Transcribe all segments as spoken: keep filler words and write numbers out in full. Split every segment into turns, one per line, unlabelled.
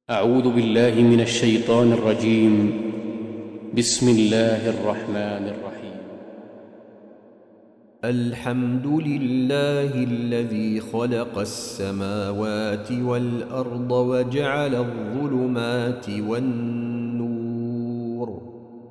أعوذ بالله من الشيطان الرجيم. بسم الله الرحمن الرحيم.
الحمد لله الذي خلق السماوات والأرض وجعل الظلمات والنور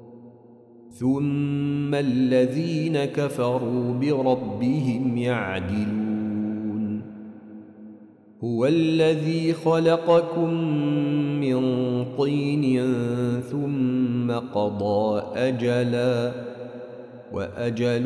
ثم الذين كفروا بربهم يعدلون. هو الذي خلقكم من طين ثم قضى أجلاً وأجل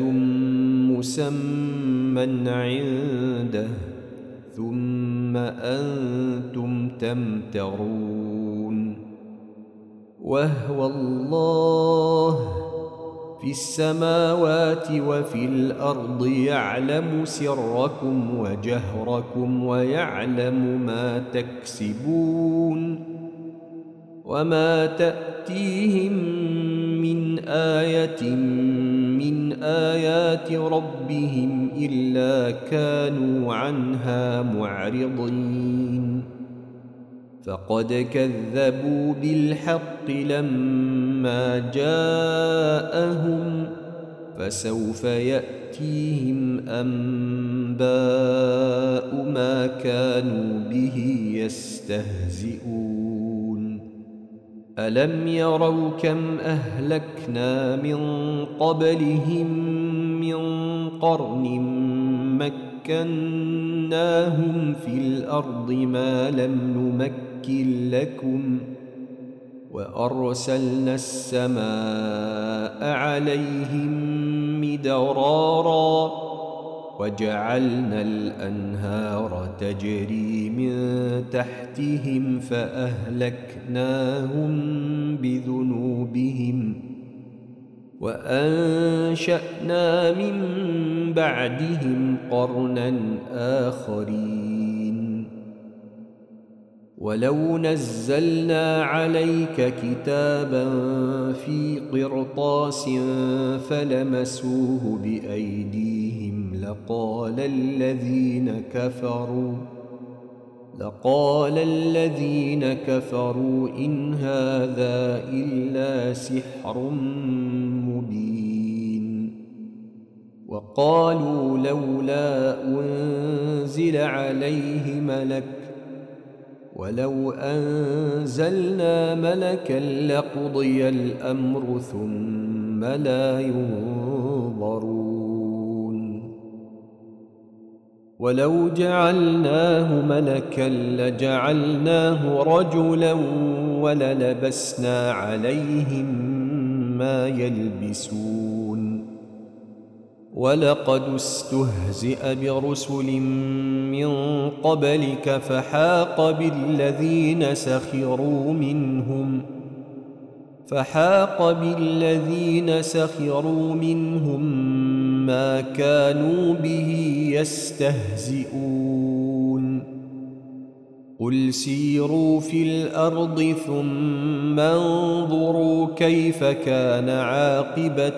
مسمى عنده ثم أنتم تمترون. وهو الله في السماوات وفي الأرض يعلم سركم وجهركم ويعلم ما تكسبون. وما تأتيهم من آية من آيات ربهم إلا كانوا عنها معرضين. فقد كذبوا بالحق لما جاءهم فسوف يأتيهم أنباء ما كانوا به يستهزئون. ألم يروا كم أهلكنا من قبلهم من قرن مكناهم في الأرض ما لم نمكن لكم وأرسلنا السماء عليهم مدرارا وجعلنا الأنهار تجري من تحتهم فأهلكناهم بذنوبهم وأنشأنا من بعدهم قرنا آخرين. ولو نزلنا عليك كتابا في قرطاس فلمسوه بأيديهم لقال الذين كفروا لقال الذين كفروا إن هذا إلا سحر مبين. وقالوا لولا أنزل عليه ملك ولو أنزلنا ملكا لقضي الأمر ثم لا ينظرون. ولو جعلناه ملكا لجعلناه رجلا وللبسنا عليهم ما يلبسون. ولقد استهزئ برسل من قبلك فحاق بالذين سخروا منهم فحاق بالذين سخروا منهم ما كانوا به يستهزئون. قل سيروا في الأرض ثم انظروا كيف كان عاقبة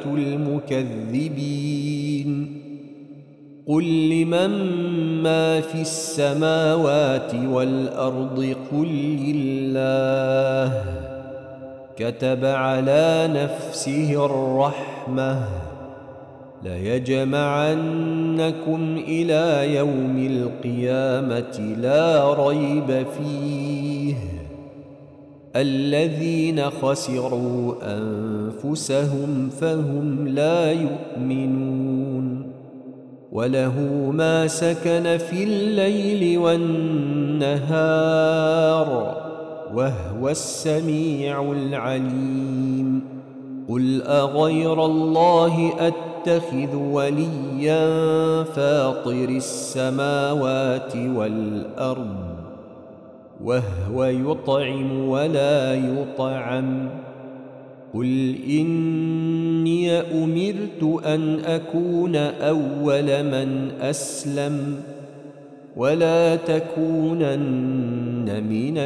المكذبين. قل لمن ما في السماوات والأرض قل لله كتب على نفسه الرحمة ليجمعنكم إلى يوم القيامة لا ريب فيه الذين خسروا أنفسهم فهم لا يؤمنون. وله ما سكن في الليل والنهار وهو السميع العليم. قل أغير الله أتخذ وليا فاطر السماوات والأرض وهو يطعم ولا يطعم. قل إني أمرت أن أكون أول من أسلم ولا تكونن من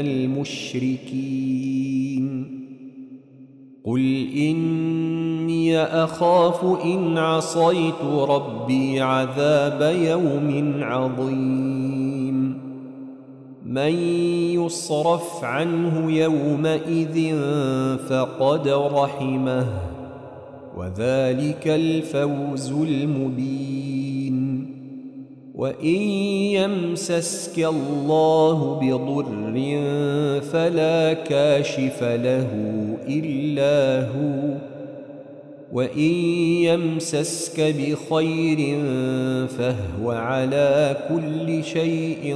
المشركين. قل إني أخاف إن عصيت ربي عذاب يوم عظيم. من يصرف عنه يومئذ فقد رحمه وذلك الفوز المبين. وإن يمسسك الله بضر فلا كاشف له إلا هو، وإن يمسسك بخير فهو على كل شيء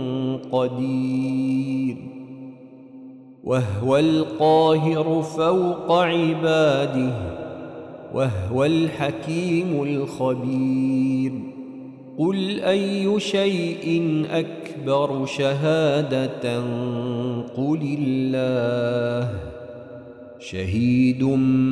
قدير. وهو القاهر فوق عباده وهو الحكيم الخبير. قل أي شيء أكبر شهادة قل الله شهيد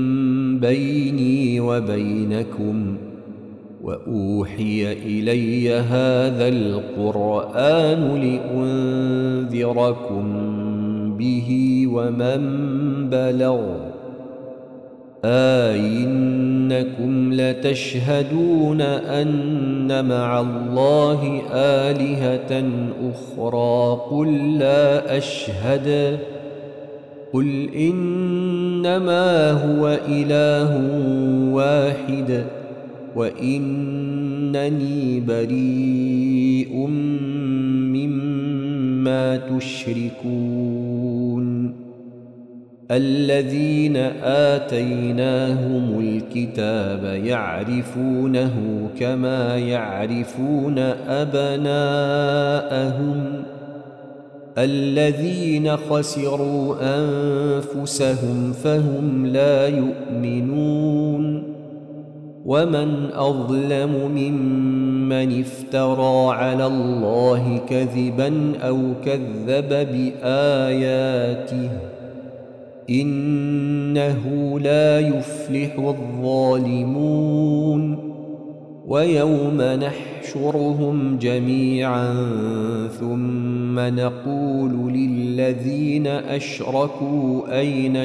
بيني وبينكم وأوحي إلي هذا القرآن لأنذركم به ومن بلغ أئنكم لتشهدون أن مع الله آلهة أخرى قل لا أشهد قل إنما هو إله واحد وإنني بريء مما تشركون. الذين آتيناهم الكتاب يعرفونه كما يعرفون أبناءهم الذين خسروا أنفسهم فهم لا يؤمنون. ومن أظلم ممن افترى على الله كذبا أو كذب بآياته إنه لا يفلح الظالمون. ويوم نحشرهم جميعا ثم نقول للذين أشركوا أين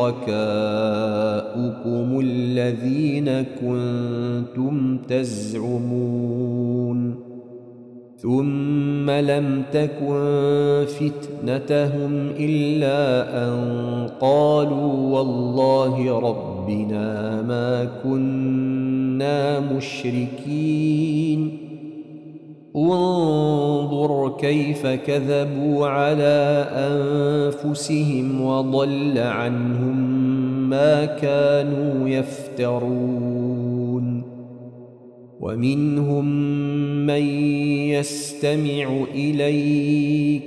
شركاؤكم الذين كنتم تزعمون ثم لم تكن فتنتهم إلا أن قالوا والله ربنا ما كنا مشركين. انظر كيف كذبوا على أنفسهم وضل عنهم ما كانوا يفترون. ومنهم من يستمع إليك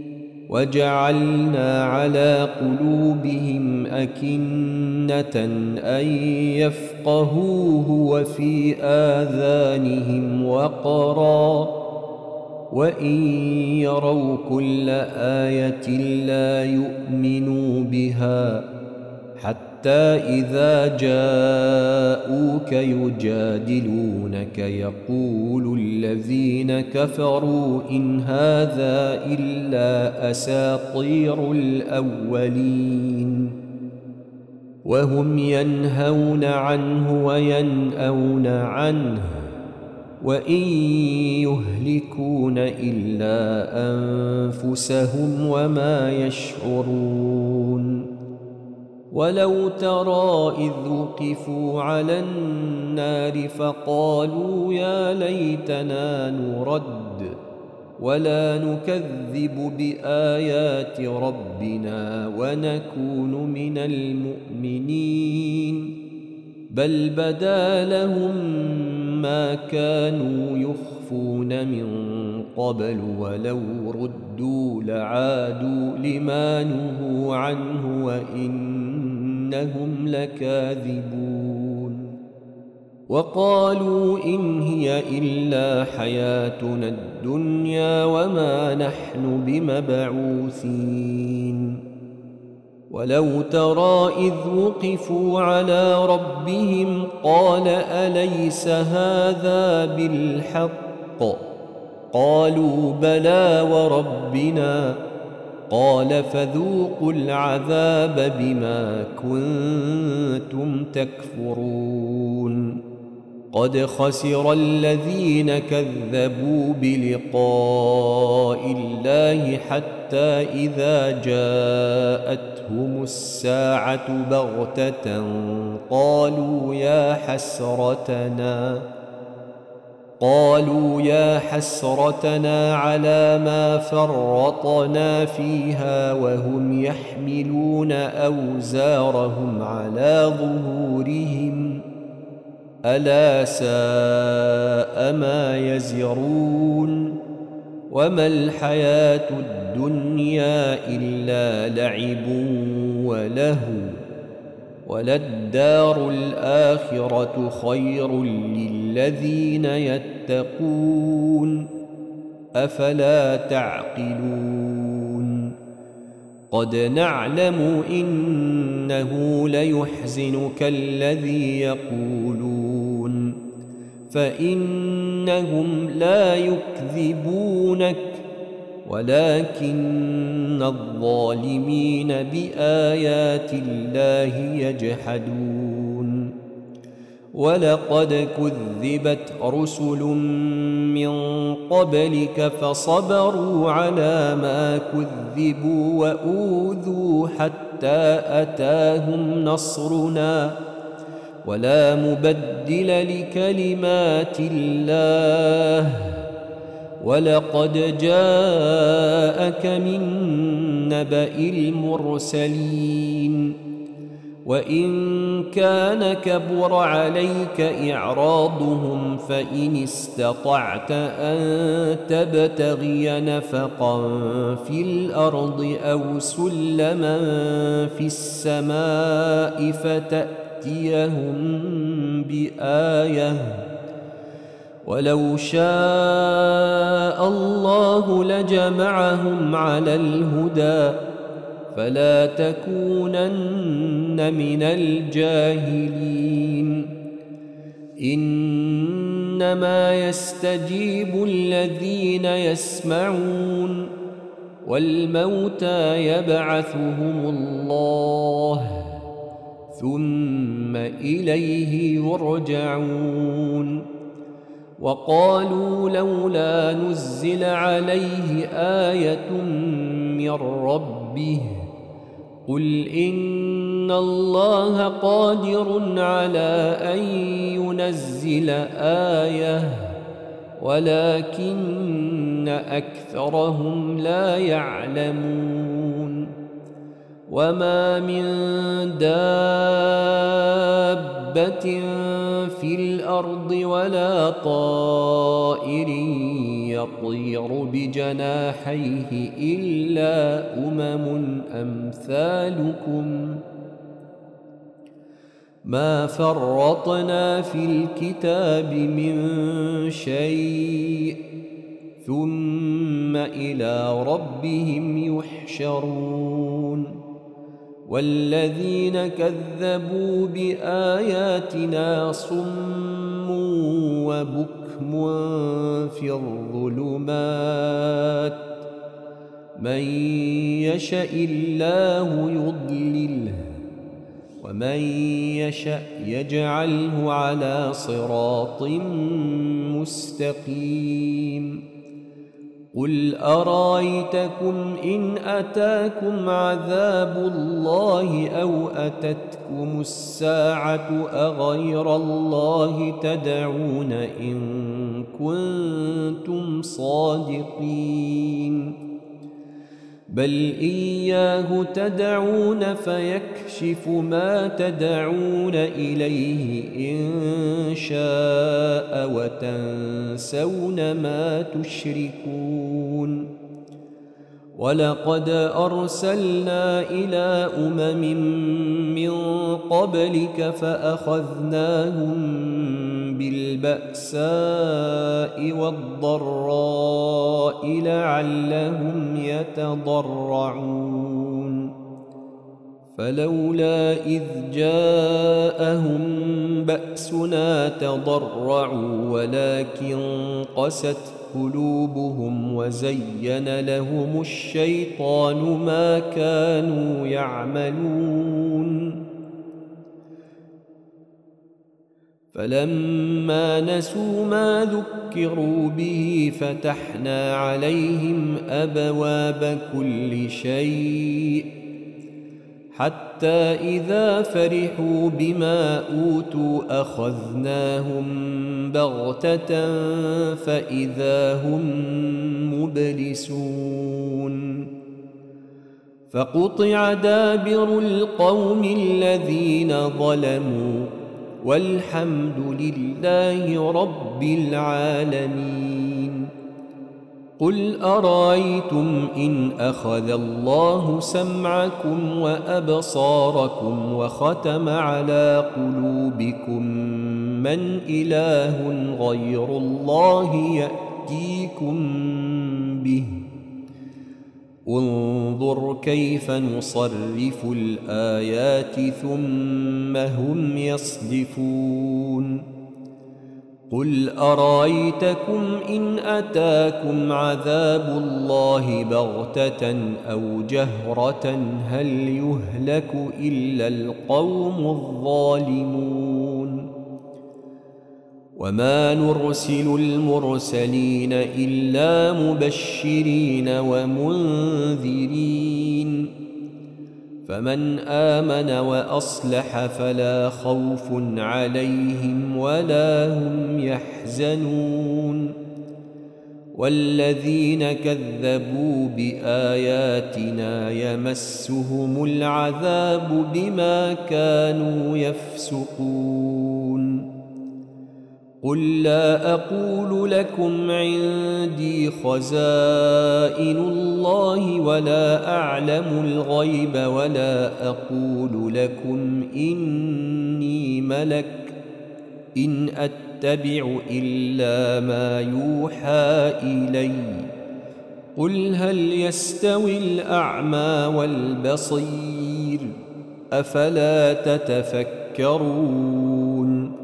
وجعلنا على قلوبهم أكنة أن يفقهوه وفي آذانهم وقرا وإن يروا كل آية لا يؤمنوا بها حتى إذا جاءوك يجادلونك يقول الذين كفروا إن هذا إلا أساطير الأولين وهم ينهون عنه وينأون عنه وإن يهلكون إلا أنفسهم وما يشعرون. ولو ترى إذ وقفوا على النار فقالوا يا ليتنا نرد ولا نكذب بآيات ربنا ونكون من المؤمنين بل بدا لهم ما كانوا يخفون من قبل ولو ردوا لعادوا لما نهوا عنه وإنهم لكاذبون. وقالوا إن هي إلا حياتنا الدنيا وما نحن بمبعوثين. ولو ترى إذ وقفوا على ربهم قال أليس هذا بالحق قالوا بلى وربنا قال فذوقوا العذاب بما كنتم تكفرون. قد خسر الذين كذبوا بلقاء الله حتى إذا جاءتهم الساعة بغتة قالوا يا حسرتنا قالوا يا حسرتنا على ما فرطنا فيها وهم يحملون أوزارهم على ظهورهم ألا ساء ما يزرون وما الحياة الدنيا إلا لعب ولهو وللدار الآخرة خير للذين يتقون أفلا تعقلون قد نعلم إنه ليحزنك الذي يقولون فإنهم لا يكذبونك ولكن الظالمين بآيات الله يجحدون ولقد كذبت رسل من قبلك فصبروا على ما كذبوا وأوذوا حتى أتاهم نصرنا ولا مبدل لكلمات الله ولقد جاءك من نبأ المرسلين وإن كان كبر عليك إعراضهم فإن استطعت أن تبتغي نفقا في الأرض أو سلما في السماء فتأتيهم بآية ولو شاء الله لجمعهم على الهدى فلا تكونن من الجاهلين إنما يستجيب الذين يسمعون والموتى يبعثهم الله ثم إليه يرجعون وقالوا لولا نزل عليه آية من ربه قل إن الله قادر على أن ينزل آية ولكن أكثرهم لا يعلمون وما من دابة في الأرض ولا طائر يطير بجناحيه إلا أمم أمثالكم ما فرطنا في الكتاب من شيء ثم إلى ربهم يحشرون والذين كذبوا بآياتنا صم وبكم في الظلمات من يشاء الله يضلله ومن يشاء يجعله على صراط مستقيم قل أرأيتكم إن أتاكم عذاب الله أو أتتكم الساعة أغير الله تدعون إن كنتم صادقين بل إياه تدعون فيكشف ما تدعون إليه إن شاء وتنسون ما تشركون ولقد أرسلنا إلى أمم من قبلك فأخذناهم بالبأساء والضراء لعلهم يتضرعون فلولا إذ جاءهم بأسنا تضرعوا ولكن قست قلوبهم وزين لهم الشيطان ما كانوا يعملون فلما نسوا ما ذكروا به فتحنا عليهم أبواب كل شيء حتى إذا فرحوا بما أوتوا أخذناهم بغتة فإذا هم مبلسون فقطع دابر القوم الذين ظلموا والحمد لله رب العالمين. قل أرأيتم إن أخذ الله سمعكم وأبصاركم وختم على قلوبكم من إله غير الله يأتيكم به انظر كيف نصرف الآيات ثم هم يصدفون. قل أرأيتكم إن أتاكم عذاب الله بغتة أو جهرة هل يهلك إلا القوم الظالمون. وما نرسل المرسلين إلا مبشرين ومنذرين فمن آمن وأصلح فلا خوف عليهم ولا هم يحزنون. والذين كذبوا بآياتنا يمسهم العذاب بما كانوا يفسقون. قل لا أقول لكم عندي خزائن الله ولا أعلم الغيب ولا أقول لكم إني ملك إن أتبع إلا ما يوحى إلي. قل هل يستوي الأعمى والبصير أفلا تتفكرون.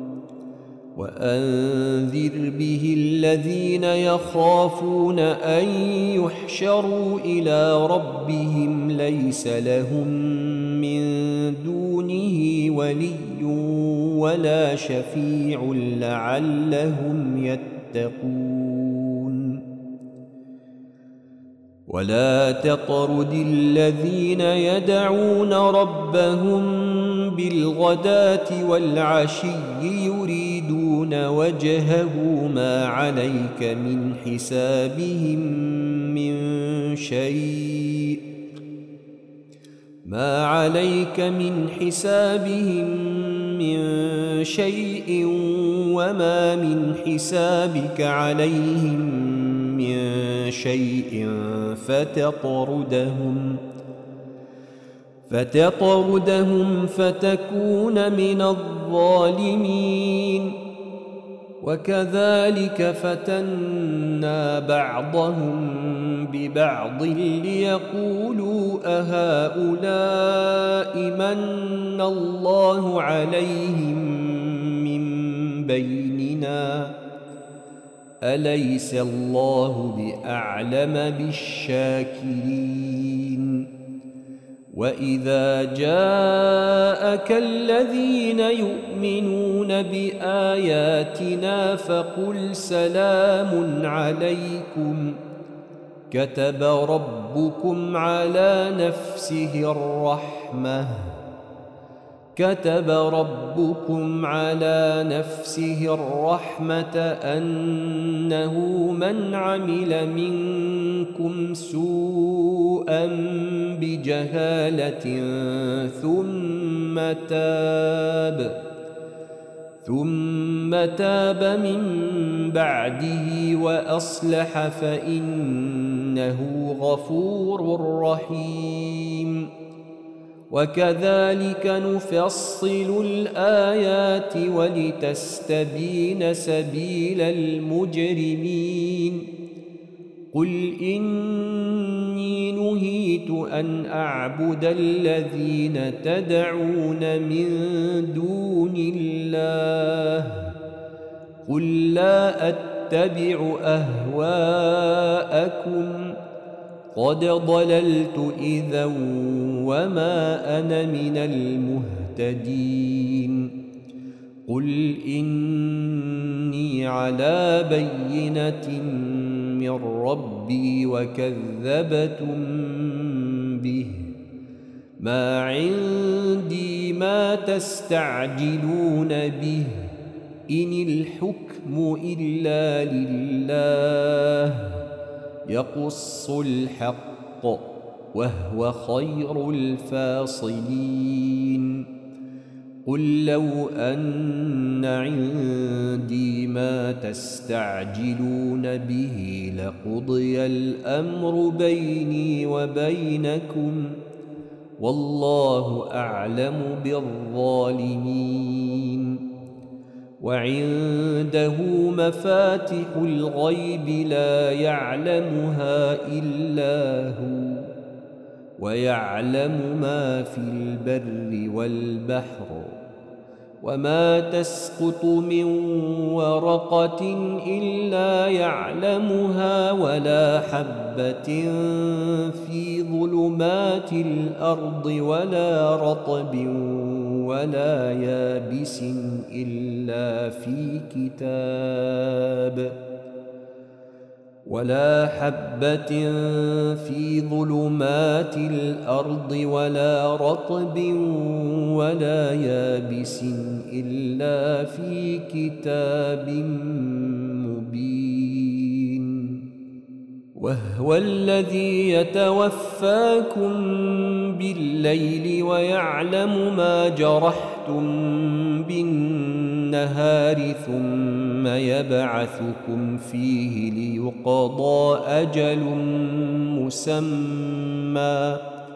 وأنذر به الذين يخافون أن يحشروا إلى ربهم ليس لهم من دونه ولي ولا شفيع لعلهم يتقون. ولا تطرد الذين يدعون ربهم بالغداة والعشي يريدون وجهه ما عليك من حسابهم من شيء ما عليك من حسابهم من شيء وما من حسابك عليهم من شيء فتطردهم فتطردهم فتكون من الظالمين. وكذلك فتنا بعضهم ببعض ليقولوا أهؤلاء من الله عليهم من بيننا أليس الله بأعلم بالشاكرين. وإذا جاءك الذين يؤمنون بآياتنا فقل سلام عليكم كتب ربكم على نفسه الرحمة كتب ربكم على نفسه الرحمة أنه من عمل منكم سوءا بجهالة ثم تاب ثم تاب من بعده وأصلح فإنه غفور رحيم. وكذلك نفصل الآيات ولتستبين سبيل المجرمين. قل إني نهيت أن أعبد الذين تدعون من دون الله قل لا أتبع أهواءكم قد ضللت إذا وما أنا من المهتدين. قل إني على بينة من ربي وكذبتم به، ما عندي ما تستعجلون به، إن الحكم إلا لله يقص الحق وهو خير الفاصلين. قل لو أن عندي ما تستعجلون به لقضي الأمر بيني وبينكم والله أعلم بالظالمين. وعنده مفاتح الغيب لا يعلمها إلا هو، ويعلم ما في البر والبحر، وما تسقط من ورقة إلا يعلمها، ولا حبة في ظلمات الأرض ولا رطب ولا يابس إلا في كتاب ولا حبة في ظلمات الأرض ولا رطب ولا يابس إلا في كتاب مبين. وهو الذي يتوفاكم بالليل ويعلم ما جرحتم بالنهار ثم يبعثكم فيه ليقضى أجل مسمى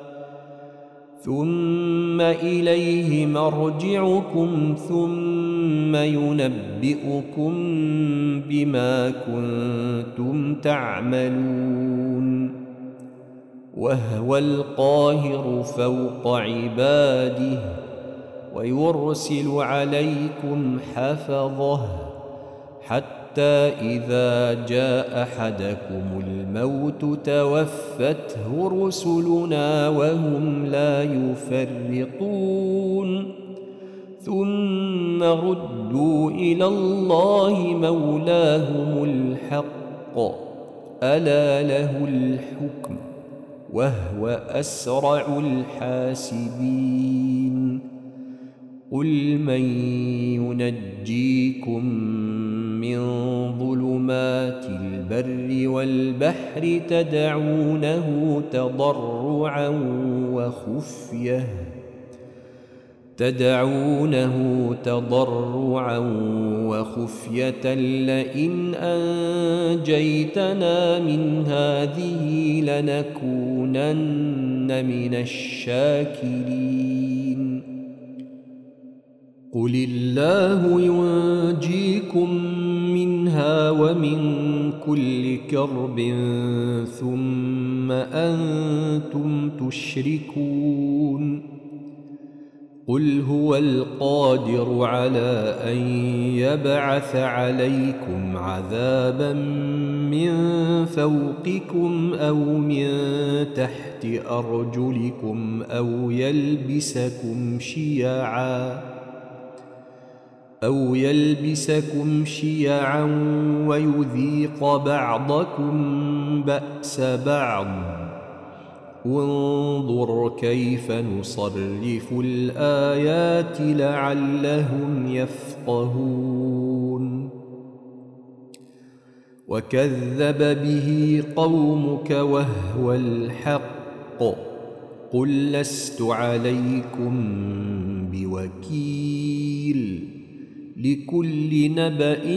ثم إليه مرجعكم ثم ينبئكم بما كنتم تعملون. وهو القاهر فوق عباده ويرسل عليكم حفظه حتى إذا جاء أحدكم الموت توفته رسلنا وهم لا يفرطون، ثم ردوا إلى الله مولاهم الحق ألا له الحكم وهو أسرع الحاسبين. قل من ينجيكم من ظلمات البر والبحر تدعونه تضرعا وخفية تدعونه تضرعا وخفية لئن أنجيتنا من هذه لنكونن من الشاكرين. قل الله ينجيكم منها ومن كل كرب ثم أنتم تشركون. قل هو القادر على أن يبعث عليكم عذابا من فوقكم أو من تحت أرجلكم أو يلبسكم شيعا أو يلبسكم شيعا ويذيق بعضكم بأس بعض. انظر كيف نصرف الآيات لعلهم يفقهون. وكذب به قومك وهو الحق قل لست عليكم بوكيل لكل نبأ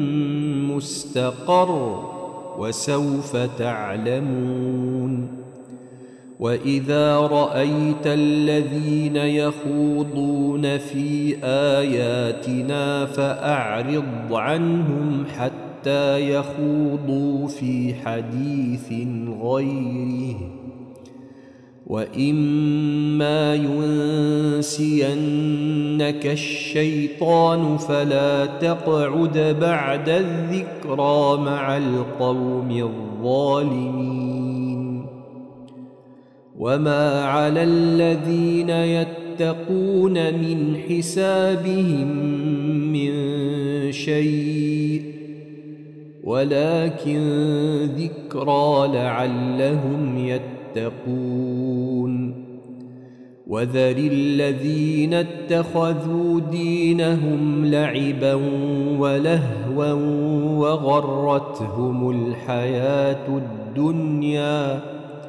مستقر وسوف تعلمون. وإذا رأيت الذين يخوضون في آياتنا فأعرض عنهم حتى يخوضوا في حديث غيره، وإما ينسينك الشيطان فلا تقعد بعد الذكرى مع القوم الظالمين. وما على الذين يتقون من حسابهم شيء ولكن ذكرى لعلهم يتقون وذر الذين اتخذوا دينهم لعبا ولهوا وغرتهم الحياة الدنيا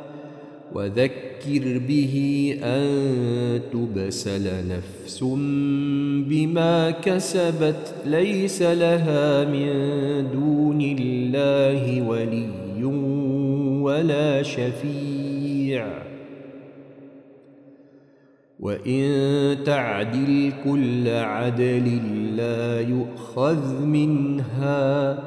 وذكر به أن تبسل نفس بما كسبت ليس لها من دون الله ولي ولا شفيع وإن تعدل كل عدل لا يؤخذ منها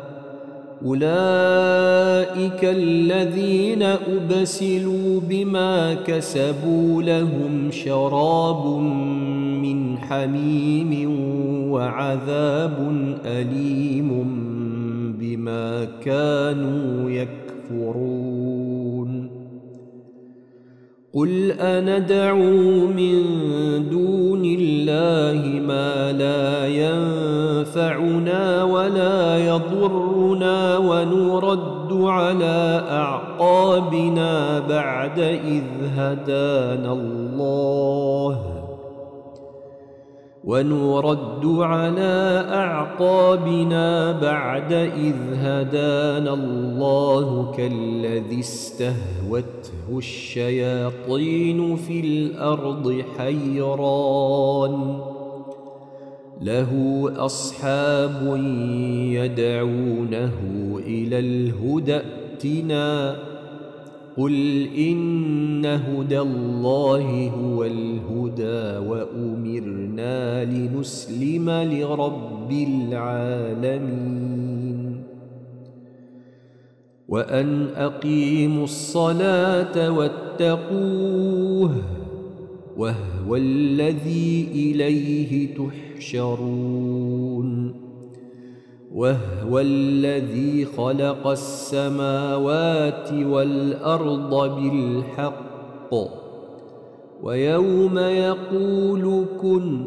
أولئك الذين أبسلوا بما كسبوا لهم شراب من حميم وعذاب أليم بما كانوا يكفرون قل أندعو من دون الله ما لا ينفعنا ولا يضرنا ونرد على أعقابنا بعد إذ هدانا الله ونرد على أعقابنا بعد إذ هدانا الله كالذي استهوته الشياطين في الأرض حيران له أصحاب يدعونه إلى الهدى ائتنا قل إن هدى الله هو الهدى وأمرنا لنسلم لرب العالمين وأن أقيموا الصلاة واتقوه وهو الذي إليه تحشرون وهو الذي خلق السماوات والأرض بالحق ويوم يقول كن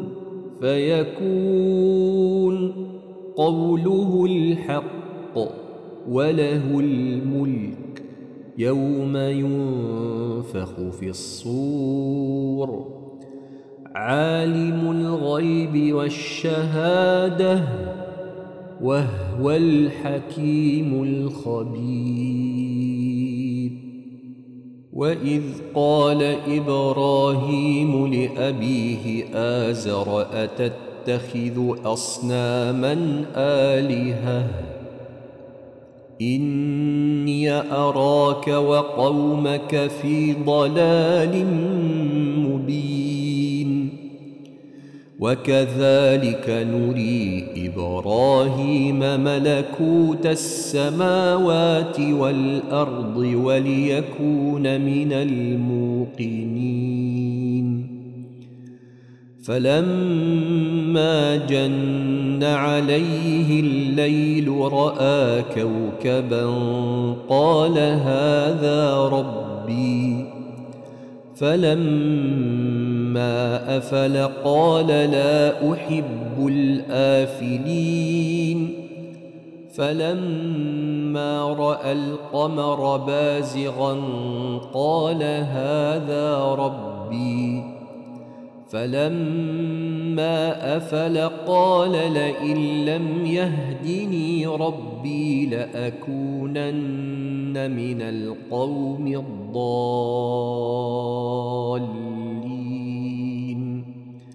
فيكون قوله الحق وله الملك يوم ينفخ في الصور عالم الغيب والشهادة وهو الحكيم الخبير وإذ قال إبراهيم لأبيه آزر أتتخذ أصناما آلهة إني أراك وقومك في ضلال مبين وكذلك نري إبراهيم ملكوت السماوات والأرض وليكون من الموقنين فلما جن عليه الليل رأى كوكبا قال هذا ربي فلما أفل قال لا أحب الآفلين فلما رأى القمر بازغا قال هذا ربي فلما أفل قال لئن لم يهدني ربي لأكونن من القوم الضالين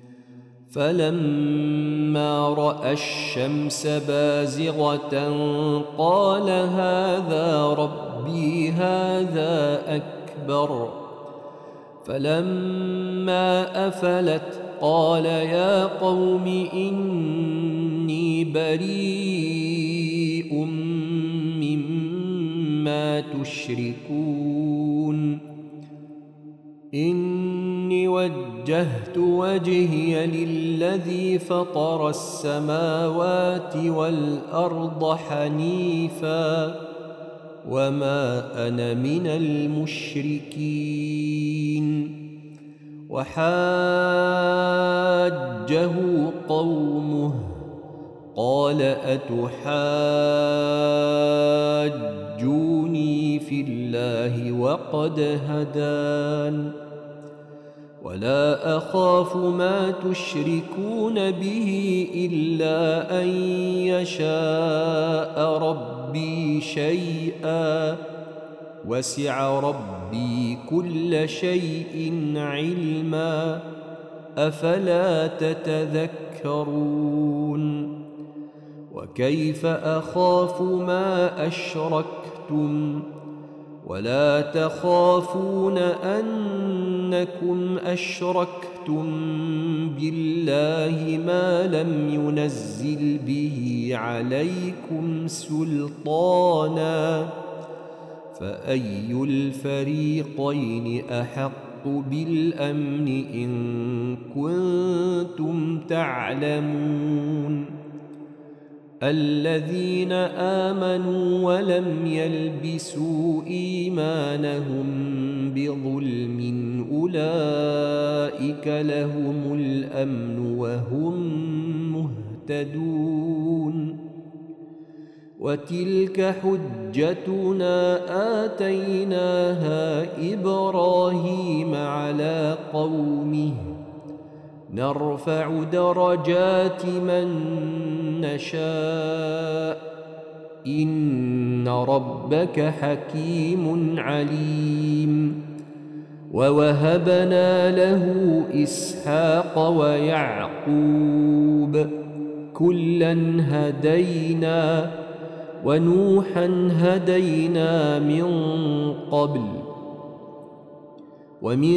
فلما رأى الشمس بازغة قال هذا ربي هذا أكبر فلما أفلت قال يا قوم إني بريء مما تشركون إني وجهت وجهي للذي فطر السماوات والأرض حنيفا وما أنا من المشركين وحاجه قومه قال أتحاجوني في الله وقد هدان ولا أخاف ما تشركون به إلا أن يشاء ربي شيئا وسع ربي كل شيء علما أفلا تتذكرون وكيف أخاف ما أشركتم ولا تخافون أنكم أشركتم بالله ما لم ينزل به عليكم سلطانا فأي الفريقين أحق بالأمن إن كنتم تعلمون الذين آمنوا ولم يلبسوا إيمانهم بظلم أولئك لهم الأمن وهم مهتدون وتلك حجتنا آتيناها إبراهيم على قومه نرفع درجات من نشاء إن ربك حكيم عليم ووهبنا له إسحاق ويعقوب كلا هدينا ونوحا هدينا من قبل ومن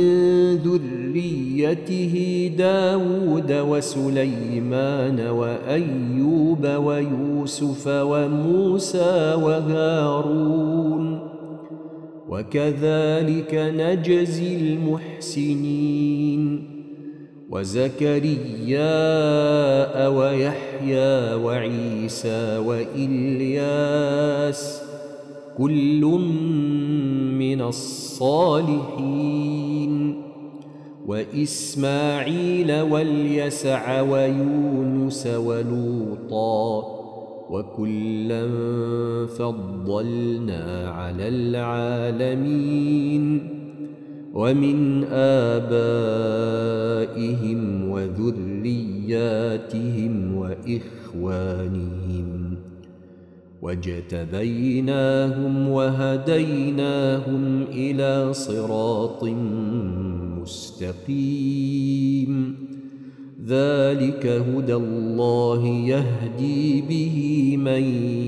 ذريته داود وسليمان وأيوب ويوسف وموسى وهارون وكذلك نجزي المحسنين وزكريا ويحيى وعيسى وإلياس كل من الصالحين وإسماعيل واليسع ويونس ولوطا وكلا فضلنا على العالمين ومن آبائهم وذرياتهم وإخوانهم واجتبيناهم وهديناهم إلى صراط مستقيم ذلك هدى الله يهدي به من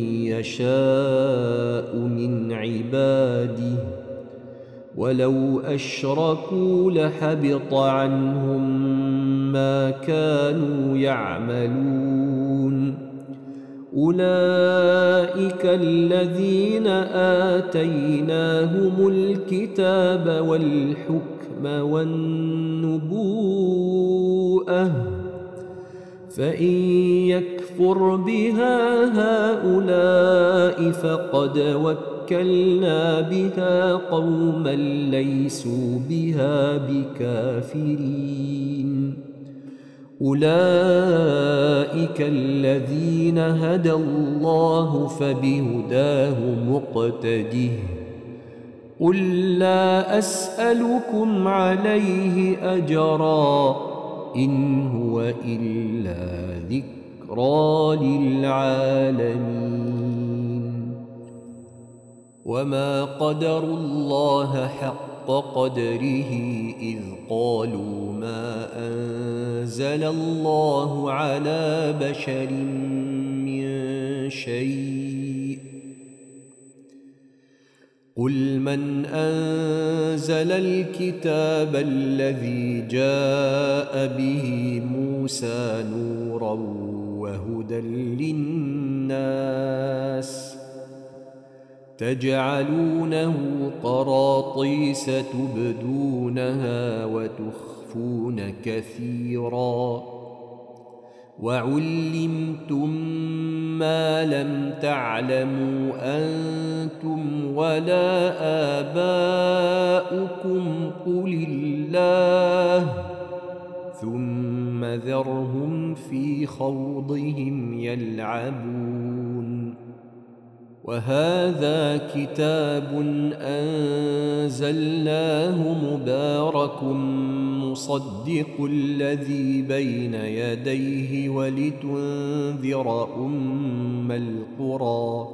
يشاء من عباده ولو أشركوا لحبط عنهم ما كانوا يعملون أولئك الذين آتيناهم الكتاب والحكم والنبوءة فإن يكفر بها هؤلاء فقد وكلنا بها قوما ليسوا بها بكافرين أولئك الذين هدى الله فبهداه مقتده قل لا أسألكم عليه أجرا إن هو إلا ذكرى للعالمين وما قدروا الله حق قدره إذ قالوا ما أنزل الله على بشر من شيء قل من أنزل الكتاب الذي جاء به موسى نورا وهدى للناس تجعلونه قراطيس تبدونها وتخفون كثيرا وعلمتم ما لم تعلموا أنتم ولا آباؤكم قل الله ثم ثم ذرهم في خوضهم يلعبون. وهذا كتاب أنزلناه مبارك مصدق الذي بين يديه ولتنذر أم القرى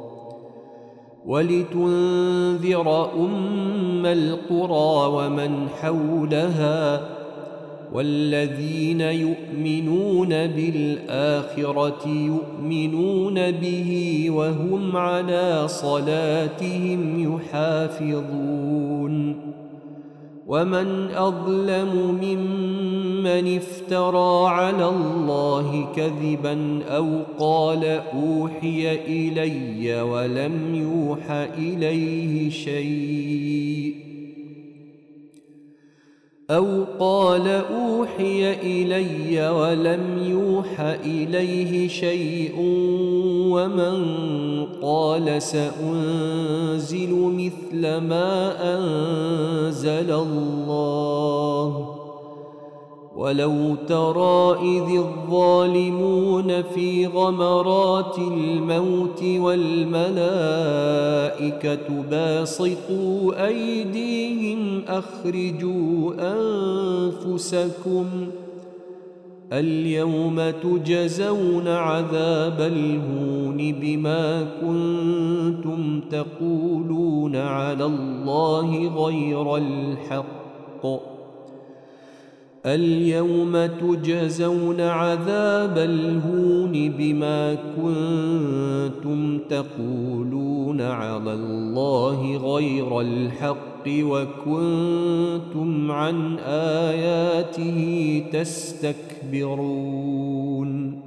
ولتنذر أم القرى ومن حولها والذين يؤمنون بالآخرة يؤمنون به وهم على صلاتهم يحافظون. ومن أظلم ممن افترى على الله كذبا أو قال أوحي إلي ولم يوح إليه شيء أو قال أوحي إلي ولم يوح إليه شيء ومن قال سأنزل مثل ما أنزل الله. ولو ترى إذ الظالمون في غمرات الموت والملائكة باسطوا أيديهم أخرجوا أنفسكم اليوم تجزون عذاب الهون بما كنتم تقولون على الله غير الحق اليوم تجزون عذاب الهون بما كنتم تقولون على الله غير الحق وكنتم عن آياته تستكبرون.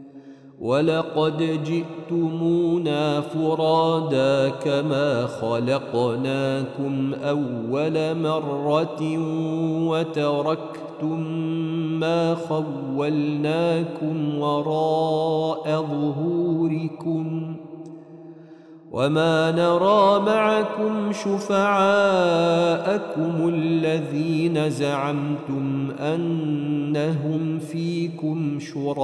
ولقد جئتمونا فرادا كما خلقناكم أول مرة وتركتم ما خولناكم وراء ظهوركم وما نرى معكم شفعاءكم الذين زعمتم أنهم فيكم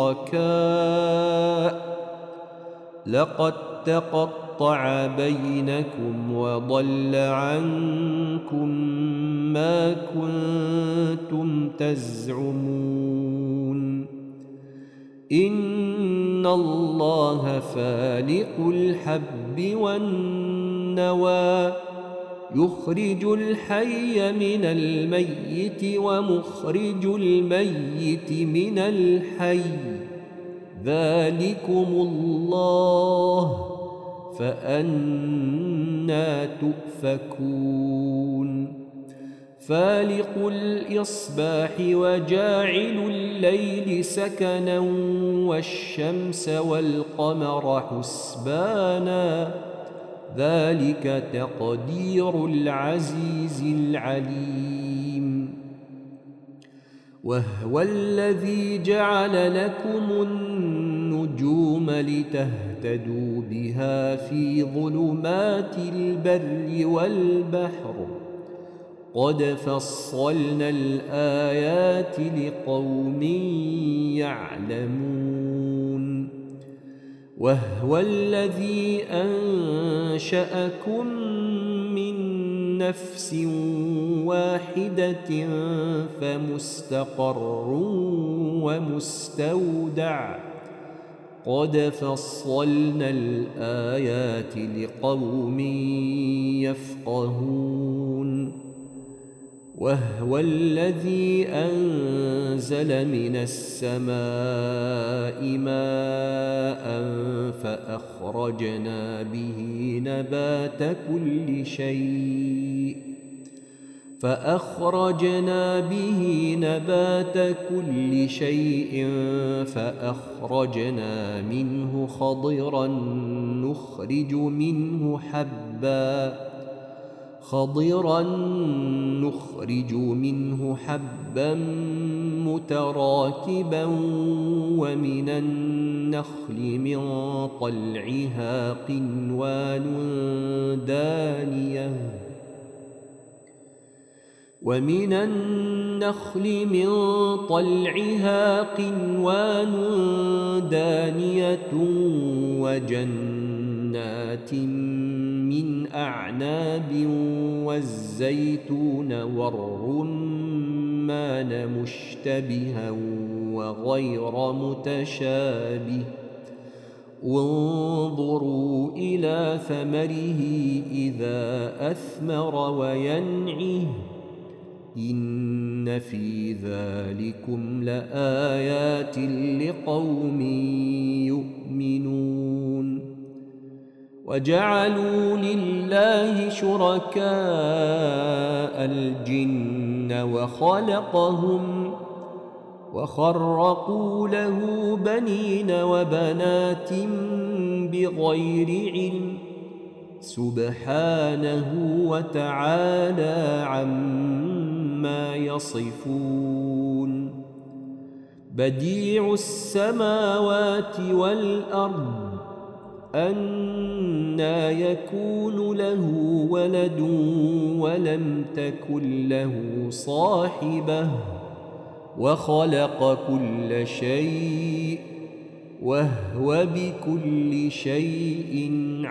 شركاء لقد تقطع بينكم وضل عنكم ما كنتم تزعمون. إن الله فالق الحب والنوى يخرج الحي من الميت ومخرج الميت من الحي ذلكم الله فأنى تؤفكون. فالق الإصباح وجاعل الليل سكنا والشمس والقمر حسبانا ذلك تقدير العزيز العليم. وهو الذي جعل لكم النجوم لتهتدوا بها في ظلمات البر والبحر قد فصلنا الآيات لقوم يعلمون. وهو الذي أنشأكم من نفس واحدة فمستقر ومستودع قد فصلنا الآيات لقوم يفقهون. وهو الذي أنزل من السماء ماء فأخرجنا به نبات كل شيء فأخرجنا به نبات كل شيء فأخرجنا منه خضرا نخرج منه حبا خضرا نخرج منه حبا متراكبا ومن النخل من طلعها قنوان دانية ومن النخل من طلعها قنوان دانية وجنات من أعناب والزيتون والرمان مشتبها وغير متشابه انظروا إلى ثمره إذا أثمر وينعه إن في ذلكم لآيات لقوم يؤمنون وجعلوا لله شركاء الجن وخلقهم وخرقوا له بنين وبنات بغير علم سبحانه وتعالى عما يصفون بديع السماوات والأرض أنى يكون له ولد ولم تكن له صاحبة وخلق كل شيء وهو بكل شيء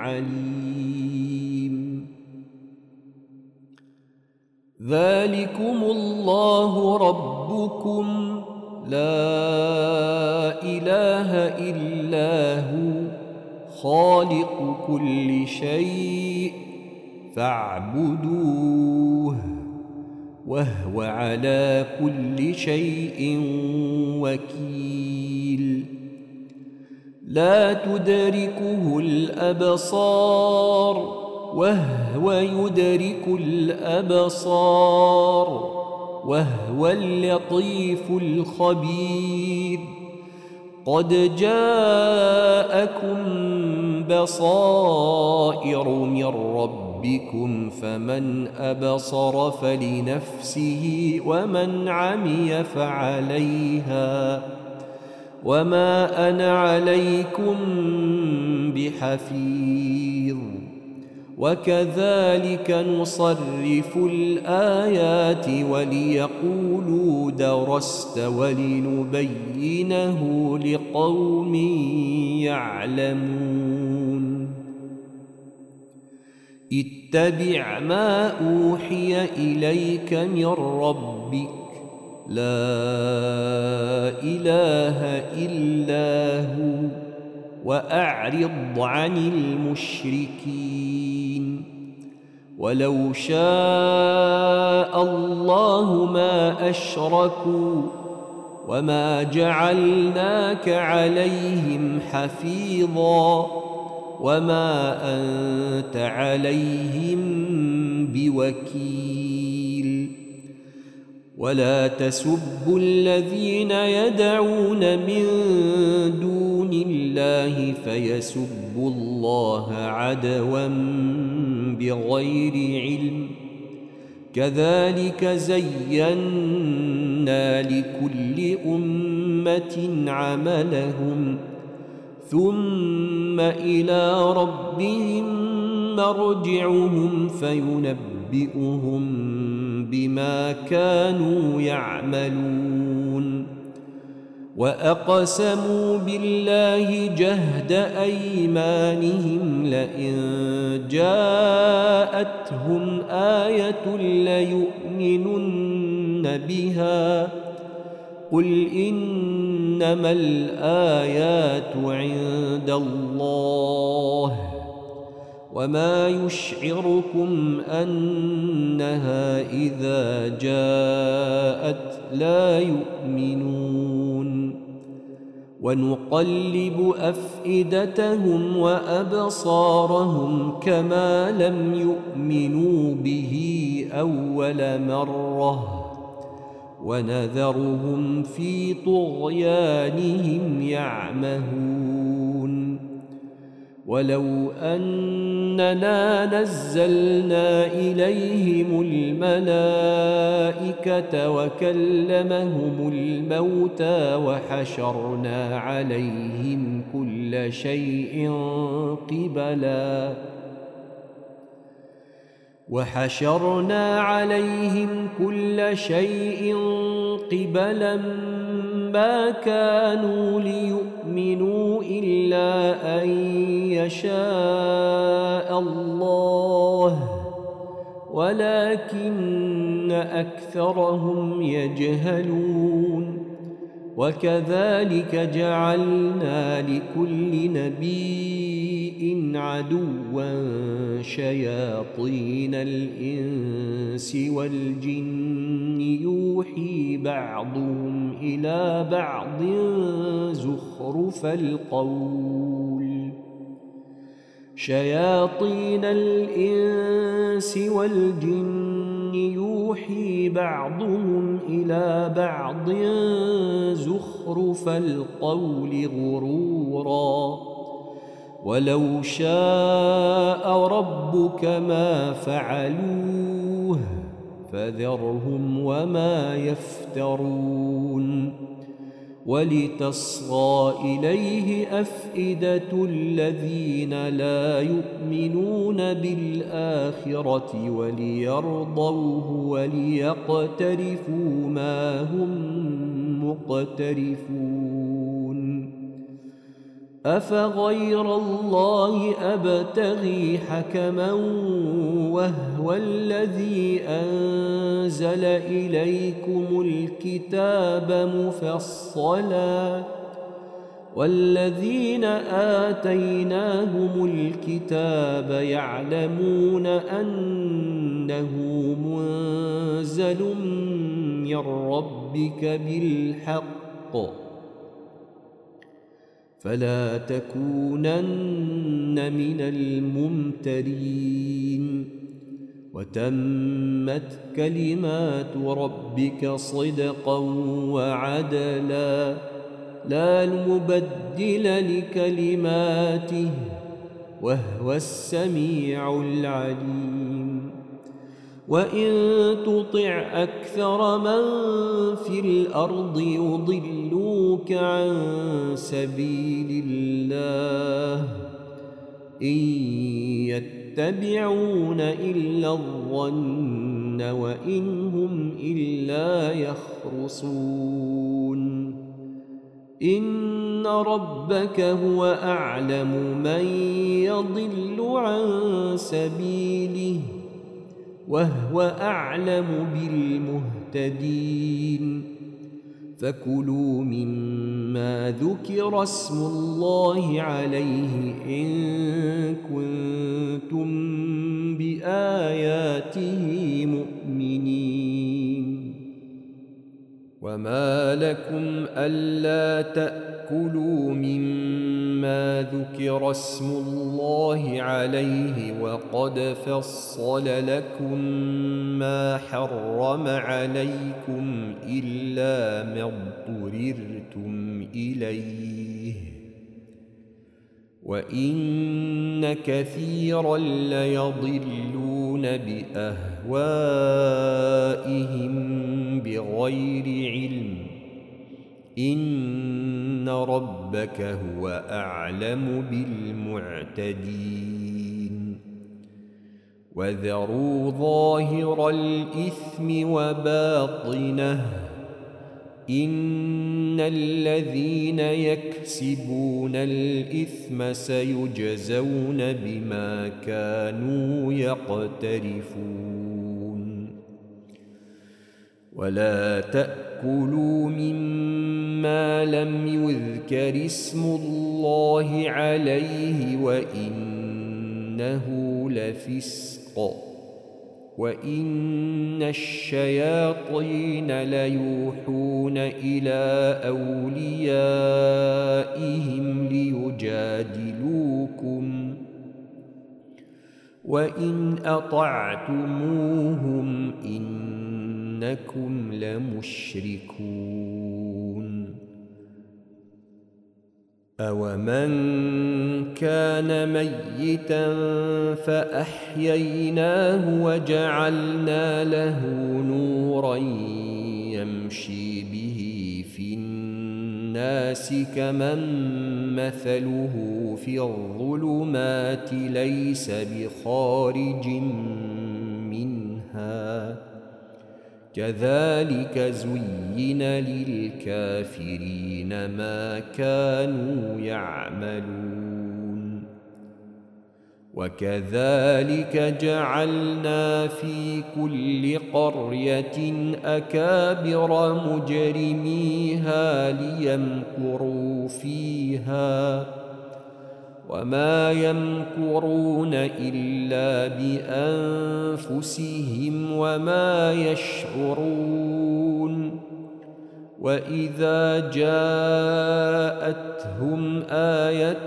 عليم ذلكم الله ربكم لا إله إلا هو خالق كل شيء فاعبدوه وهو على كل شيء وكيل لا تدركه الأبصار وهو يدرك الأبصار وهو اللطيف الخبير قد جاءكم بصائر من ربكم فمن أبصر فلنفسه ومن عمي فعليها وما أنا عليكم بحفيظ وكذلك نصرف الآيات وليقولوا درست ولنبينه لقوم يعلمون اتبع ما أوحي إليك من ربك لا إله إلا هو وأعرض عن المشركين ولو شاء الله ما أشركوا وما جعلناك عليهم حفيظا وما أنت عليهم بوكيل ولا تسبوا الذين يدعون من دون الله فيسبوا الله عدوا بغير علم كذلك زينا لكل أمة عملهم ثم إلى ربهم مرجعهم فينبئهم بما كانوا يعملون وأقسموا بالله جهد أيمانهم لئن جاءتهم آية ليؤمنن بها قل إنما الآيات عند الله وما يشعركم أنها إذا جاءت لا يؤمنون ونقلب أفئدتهم وأبصارهم كما لم يؤمنوا به أول مرة ونذرهم في طغيانهم يعمهون ولو أننا نزلنا إليهم الملائكة وكلمهم الموتى وحشرنا عليهم كل شيء قبلا وحشرنا عليهم كل شيء قبلا ما كانوا ليؤمنوا إلا أن يشاء الله ولكن أكثرهم يجهلون. وكذلك جعلنا لكل نبي عدوا شياطين الإنس والجن يوحي بعضهم إلى بعض زخرف القول شياطين الإنس والجن يوحي بعضهم إلى بعض زخرف القول غرورا ولو شاء ربك ما فعلوه فذرهم وما يفترون. ولتصغى إليه أفئدة الذين لا يؤمنون بالآخرة وليرضوه وليقترفوا ما هم مقترفون. أفغير الله أبتغي حكما وهو الذي أنزل إليكم الكتاب مفصلا والذين آتيناهم الكتاب يعلمون أنه منزل من ربك بالحق فلا تكونن من الممترين. وتمت كلمات ربك صدقا وعدلا لا مبدل لكلماته وهو السميع العليم. وإن تطع أكثر من في الأرض يضلوك عن سبيل الله إن يتبعون إلا الظن وإن هم إلا يخرصون. إن ربك هو أعلم من يضل عن سبيله وهو أعلم بالمهتدين. فكلوا مما ذكر اسم الله عليه إن كنتم بآياته مؤمنين. وما لكم ألا تأكلوا مما ذكر اسم الله عليه وقد فصل لكم ما حرم عليكم إلا ما اضطررتم إليه وإن كثيرا ليضلون بأهوائهم بغير علم إن ربك هو أعلم بالمعتدين. وذروا ظاهر الإثم وباطنه إن الذين يكسبون الإثم سيجزون بما كانوا يقترفون. ولا تأكلوا مما لم يذكر اسم الله عليه وإنه لفسق وإن الشياطين ليوحون إلى أوليائهم ليجادلوكم وإن أطعتموهم إنكم لمشركون. أومن كان ميتا فأحييناه وجعلنا له نورا يمشي به في الناس كمن مثله في الظلمات ليس بخارج منها كذلك زين للكافرين ما كانوا يعملون وكذلك جعلنا في كل قرية أكابر مجرميها ليمكروا فيها وما يمكرون إلا بأنفسهم وما يشعرون وإذا جاءتهم آية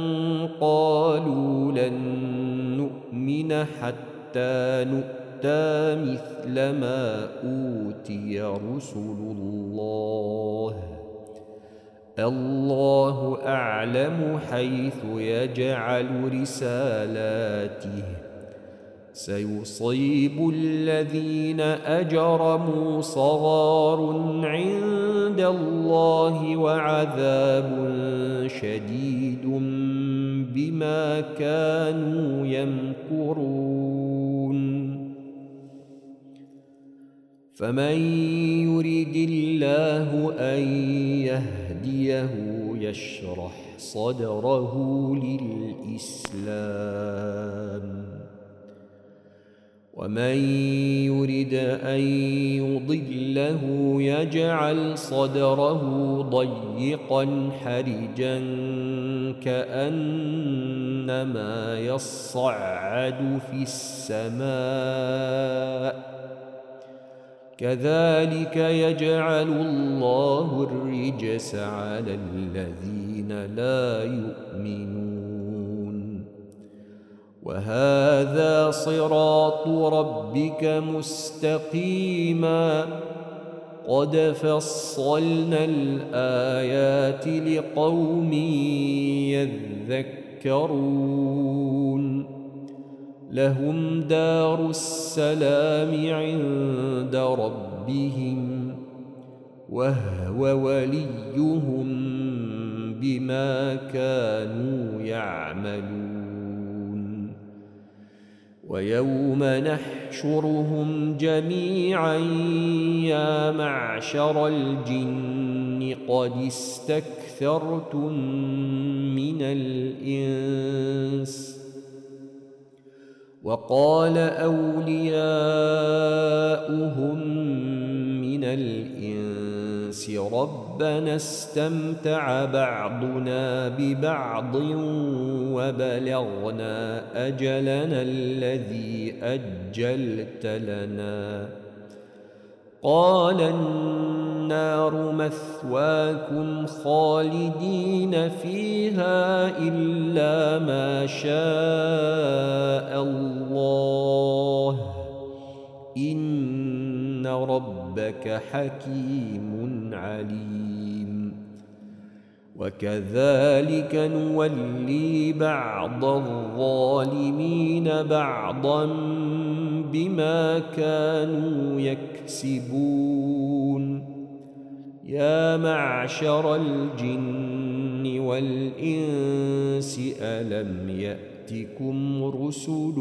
قالوا لن نؤمن حتى نؤتى مثل ما أوتي رسل الله الله أعلم حيث يجعل رسالاته سيصيب الذين أجرموا صغار عند الله وعذاب شديد بما كانوا يمكرون فمن يرد الله أن يهديه يشرح صدره للإسلام ومن يرد أن يضله يجعل صدره ضيقا حرجا كأنما يصعد في السماء كذلك يجعل الله الرجس على الذين لا يؤمنون وهذا صراط ربك مستقيما قد فصلنا الآيات لقوم يذكرون لهم دار السلام عند ربهم وهو وليهم بما كانوا يعملون ويوم نحشرهم جميعا يا معشر الجن قد استكثرتم من الإنس وقال أولياؤهم من الإنس ربنا استمتع بعضنا ببعض وبلغنا أجلنا الذي أجلت لنا قال النار مثواكم خالدين فيها إلا ما شاء الله إن ربك حكيم عليم وكذلك نولي بعض الظالمين بعضا بما كانوا يكسبون يا معشر الجن والإنس ألم يأتكم رسل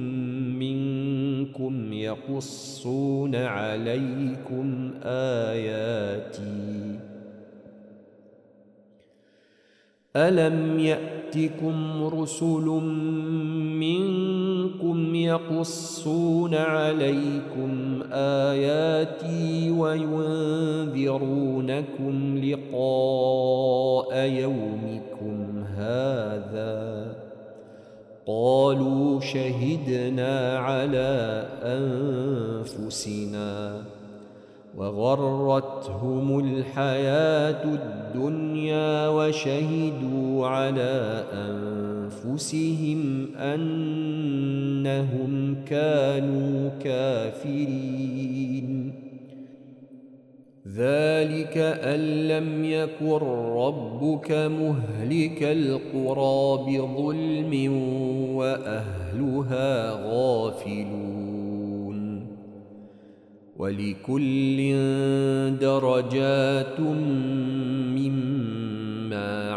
منكم يقصون عليكم آياتي ألم يأتكم رسل منكم يقصون عليكم آياتي وينذرونكم لقاء يومكم هذا قالوا شهدنا على أنفسنا وغرتهم الحياة الدنيا وشهدوا على أنفسهم أنهم كانوا كافرين ذلك أن لم يكن ربك مهلك القرى بظلم وأهلها غافلون ولكل درجات مما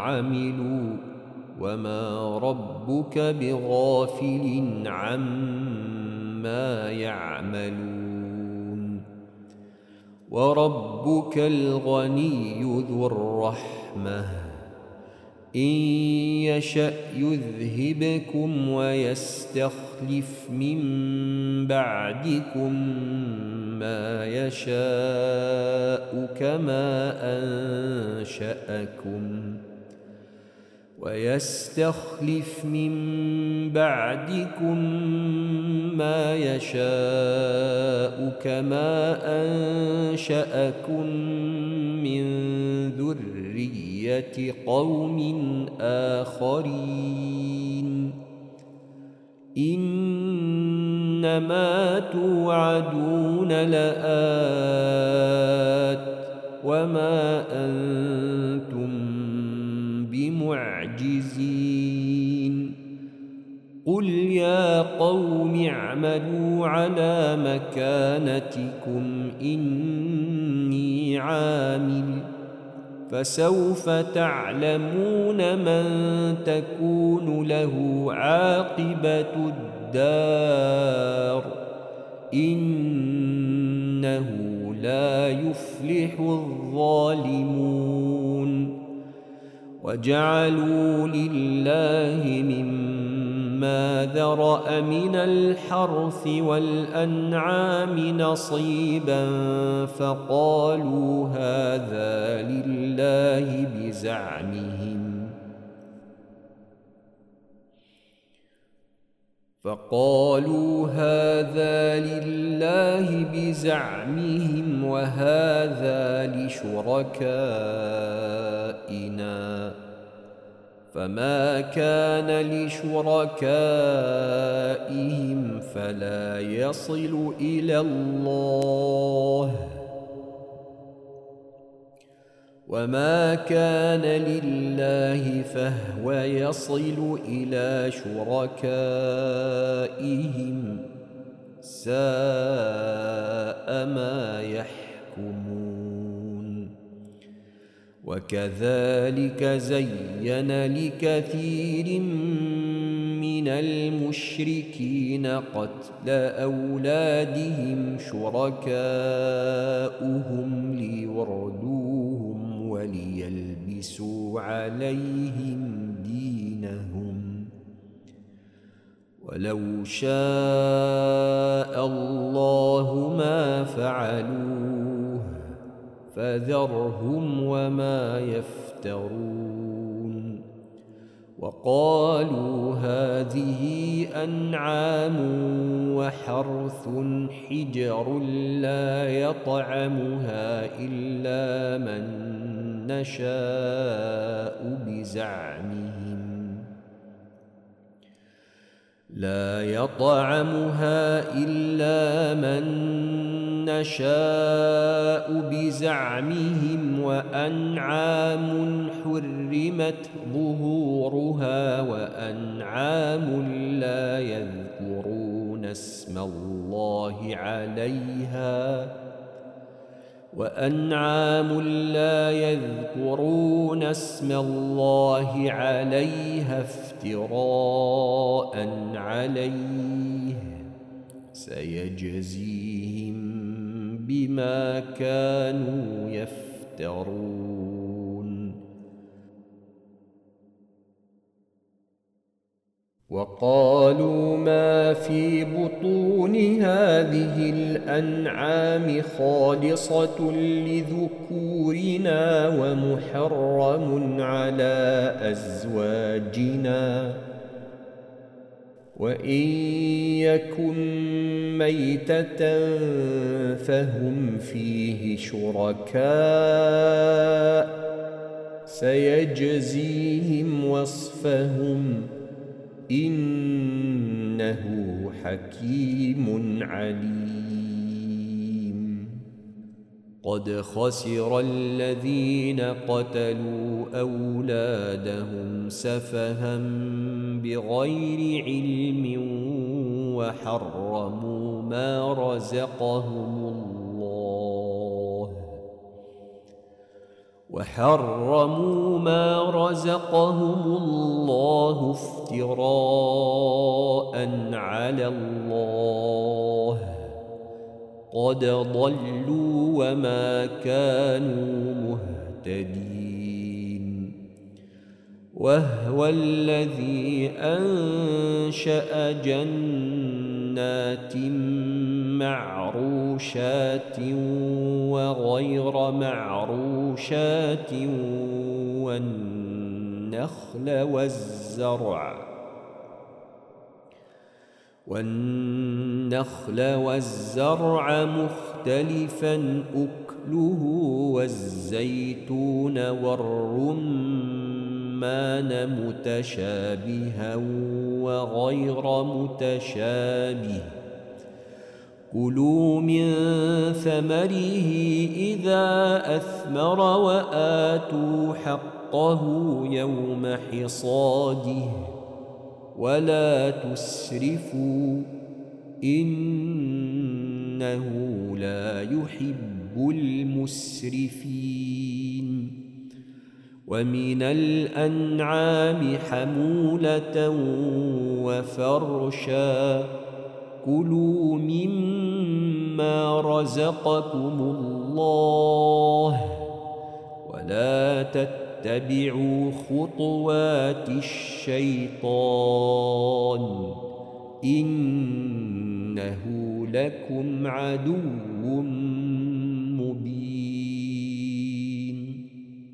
عملوا وما ربك بغافل عما ما يعملون وربك الغني ذو الرحمة إن يشأ يذهبكم ويستخلف من بعدكم ما يشاء كما أنشأكم ويستخلف من بعدكم ما يشاء كما أنشأكم من ذرية قوم آخرين إنما توعدون لآت وما أنتم بمعجزين قل يا قوم اعملوا على مكانتكم إني عامل فسوف تعلمون من تكون له عاقبة الدار إنه لا يفلح الظالمون وجعلوا لله مما ذرأ من الحرث والأنعام نصيبا فقالوا هذا لله بزعمهم فقالوا هذا لله بزعمهم وهذا لشركائنا فما كان لشركائهم فلا يصل إلى الله وما كان لله فهو يصل إلى شركائهم ساء ما يحكمون وكذلك زين لكثير من المشركين قتل أولادهم شركاؤهم ليردوهم وليلبسوا عليهم دينهم ولو شاء الله ما فعلوه فذرهم وما يفترون وقالوا هذه أنعام وحرث حجر لا يطعمها إلا من نشاء بزعمهم لا يطعمها إلا من نشاء بزعمهم وأنعام حرمت ظهورها وأنعام لا يذكرون اسم الله عليها وأنعام لا يذكرون اسم الله عليها افتراء عليه سيجزيهم بما كانوا يفترون وقالوا ما في بطون هذه الأنعام خالصة لذكورنا ومحرم على أزواجنا وإن يكن ميتة فهم فيه شركاء سيجزيهم وصفهم إنه حكيم عليم قد خسر الذين قتلوا أولادهم سفها بغير علم وحرموا ما رزقهم الله وحرموا ما رزقهم الله افتراء على الله قد ضلوا وما كانوا مهتدين. وهو الذي أنشأ جنات معروشات وغير معروشات والنخل والزرع والنخل والزرع مختلفا أكله والزيتون والرمان متشابها وغير متشابه كلوا من ثمره إذا أثمر وآتوا حقه يوم حصاده ولا تسرفوا إنه لا يحب المسرفين. ومن الأنعام حمولة وفرشا كلوا مما رزقكم الله ولا تتبعوا خطوات الشيطان إنه لكم عدو مبين.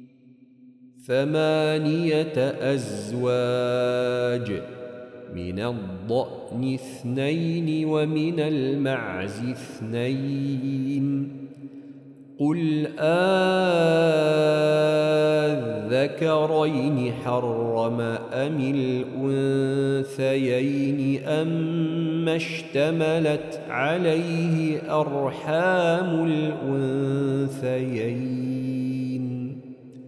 ثمانية أزواج من الضأن اثنين ومن المعز اثنين قل آذكرين حرم أم الأنثيين أم اشتملت عليه أرحام الأنثيين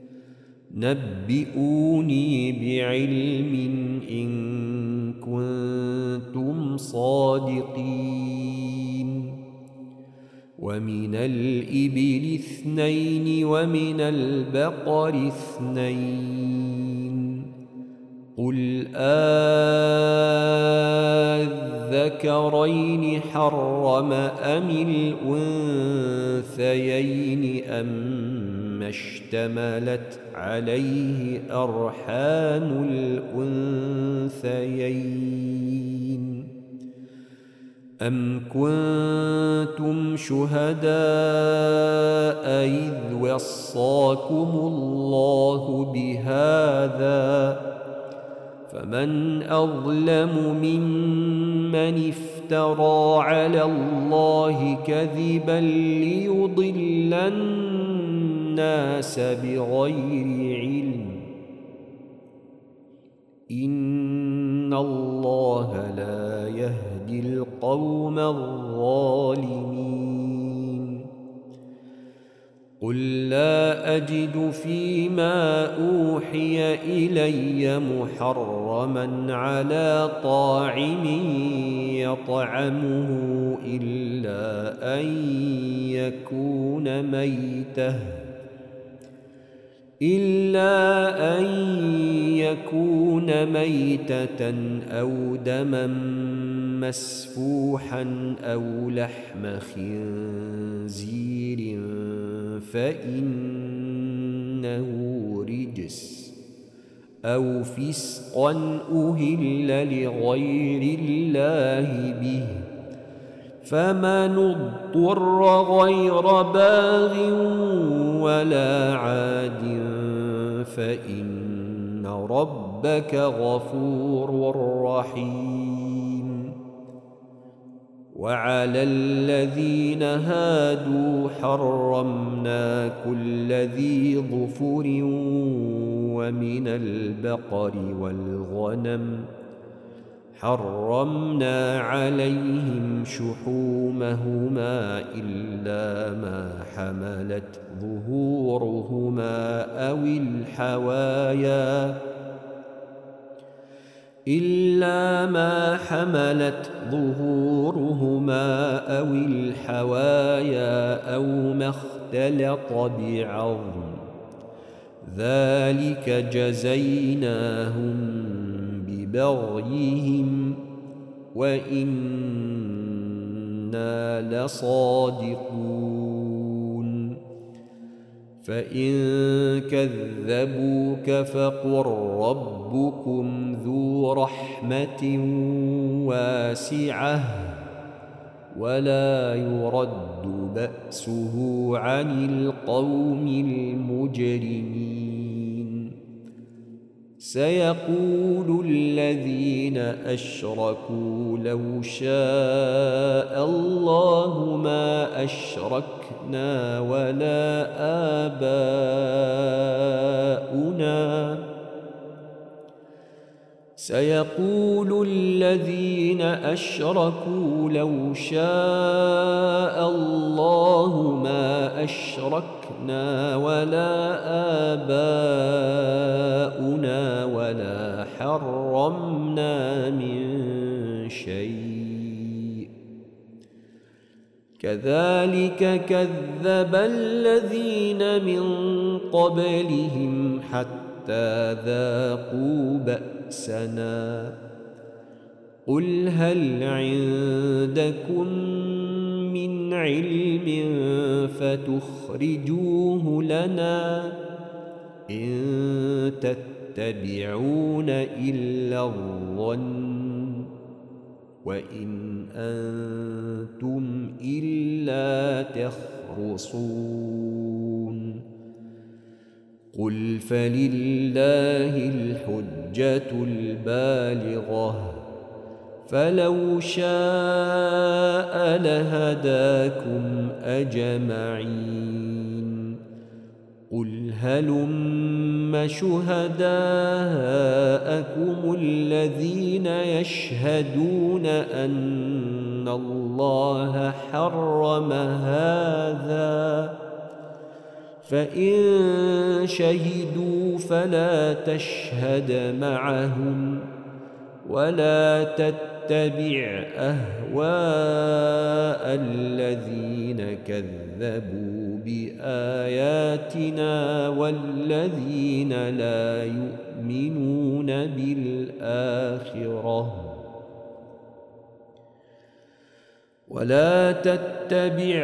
نبئوني بعلم إن كنتم صادقين. ومن الإبل اثنين ومن البقر اثنين قل آذكرين حرم أم الأنثيين أم اشتملت عليه أرحام الأنثيين أم كنتم شهداء إذ وصاكم الله بهذا فمن أظلم ممن افترى على الله كذبا ليضل الناس بغير علم إن الله لا يهدي القوم الظالمين. قل لا أجد فيما أوحي إلي محرما على طاعم يطعمه إلا أن يكون ميتة إلا أن يكون ميتة أو دما مسفوحا أو لحم خنزير فإنه رجس أو فسقا أهل لغير الله به فمن اضطر غير باغ ولا عاد فإن ربك غفور رحيم. وعلى الذين هادوا حرمنا كل ذي ظفر ومن البقر والغنم حرمنا عليهم شحومهما إلا ما حملت ظهورهما أو الحوايا إلا ما حملت ظهورهما أو الحوايا أو ما اختلط بعظم ذلك جزيناهم ببغيهم وإنا لصادقون فإن كذبوك فقل ربكم ذو رحمة واسعة ولا يرد بأسه عن القوم المجرمين سيقول الذين أشركوا لو شاء الله ما أشركنا ولا آباؤنا سيقول الذين أشركوا لو شاء الله ما أشركنا ولا آباؤنا ولا حرمنا من شيء كذلك كذب الذين من قبلهم حتى ذاقوا بأسنا قل هل عندكم من علم فتخرجوه لنا إن تتبعون إلا الظن وإن أنتم إلا تخرصون قل فلله الحجة البالغة فلو شاء لهداكم أجمعين قل هلم شهداءكم الذين يشهدون أن الله حرم هذا فإن شهدوا فلا تشهد معهم ولا تتبع أهواء الذين كذبوا بآياتنا والذين لا يؤمنون بالآخرة ولا تتبع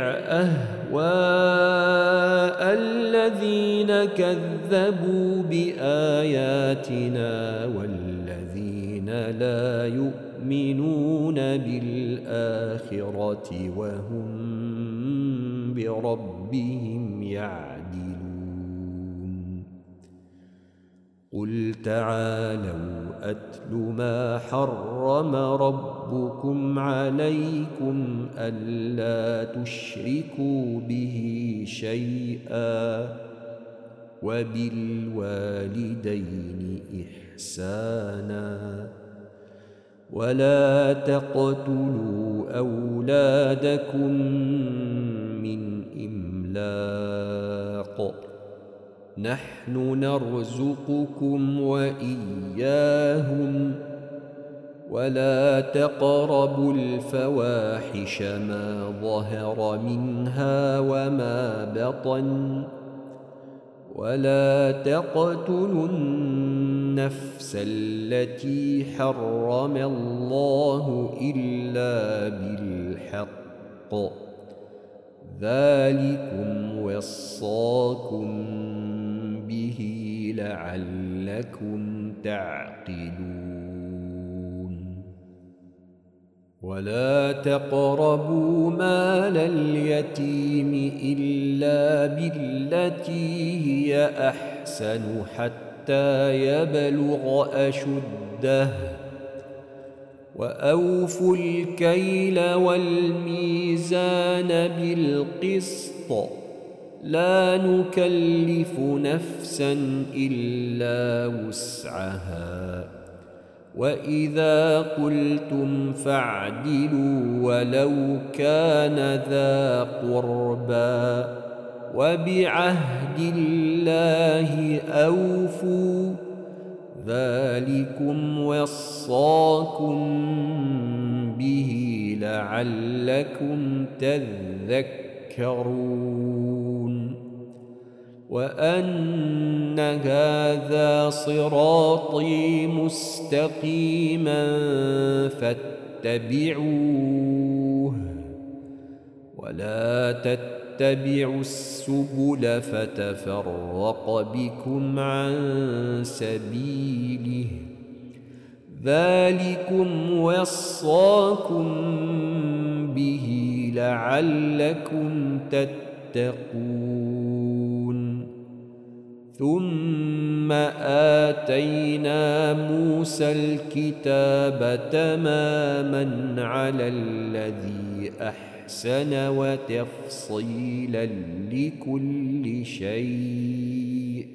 أهواء الذين كذبوا بآياتنا والذين لا يؤمنون بالآخرة وهم بربهم يعدلون قل تعالوا أتل ما حرم ربكم عليكم ألا تشركوا به شيئا وبالوالدين إحسانا ولا تقتلوا أولادكم من إملاق نحن نرزقكم وإياهم ولا تقربوا الفواحش ما ظهر منها وما بطن ولا تقتلوا النفس التي حرم الله إلا بالحق ذلكم وصاكم به لعلكم تعقلون ولا تقربوا مال اليتيم إلا بالتي هي أحسن حتى يبلغ أشده وأوفوا الكيل والميزان بالقسط لا نكلف نفسا إلا وسعها وإذا قلتم فاعدلوا ولو كان ذا قربى وبعهد الله أوفوا ذلكم وصاكم به لعلكم تذكرون وأن أن هذا صراطي مستقيما فاتبعوه ولا تتبعوا السبل فتفرق بكم عن سبيله ذلكم وصاكم به لعلكم تتقون. ثم آتينا موسى الكتاب تماما على الذي أحسن وتفصيلا لكل شيء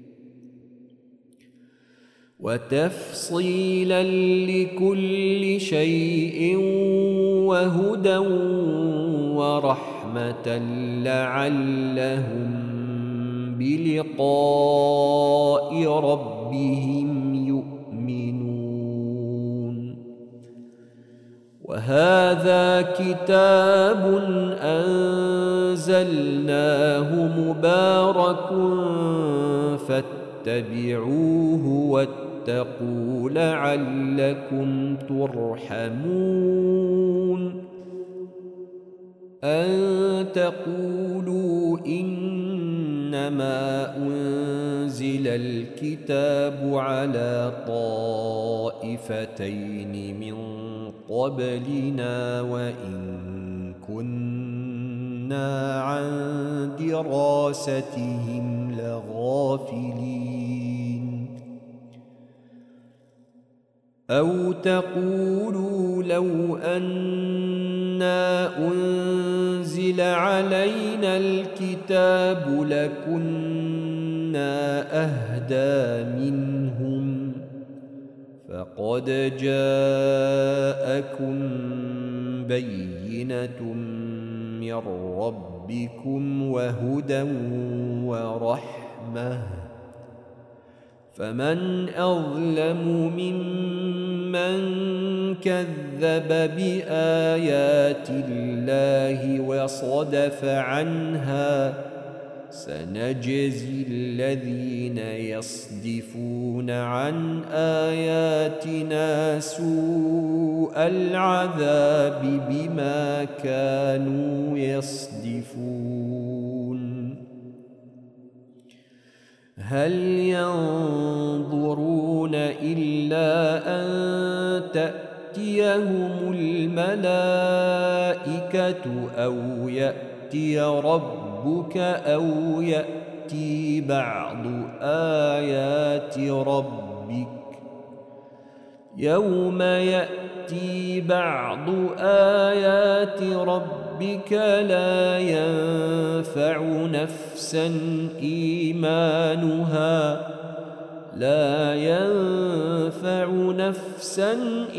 وتفصيلا لكل شيء وهدى ورحمة لعلهم بلقاء ربهم يؤمنون. وهذا كتاب أنزلناه مبارك فاتبعوه واتقوا لعلكم ترحمون. أن تقولوا إنما أنزل الكتاب على طائفتين من قبلنا وإن كنا عن دراستهم لغافلين. أو تقولوا لو أنا أنزل علينا الكتاب لكنا أهدى منهم فقد جاءكم بينة من ربكم وهدى ورحمة فمن أظلم ممن كذب بآيات الله وصدف عنها سنجزي الذين يصدفون عن آياتنا سوء العذاب بما كانوا يصدفون. هل ينظرون إلا أن تأتيهم الملائكة أو يأتي ربك أو يأتي بعض آيات ربك يوم يأتي بعض آيات ربك لا ينفع نفسا إيمانها لا ينفع نفسا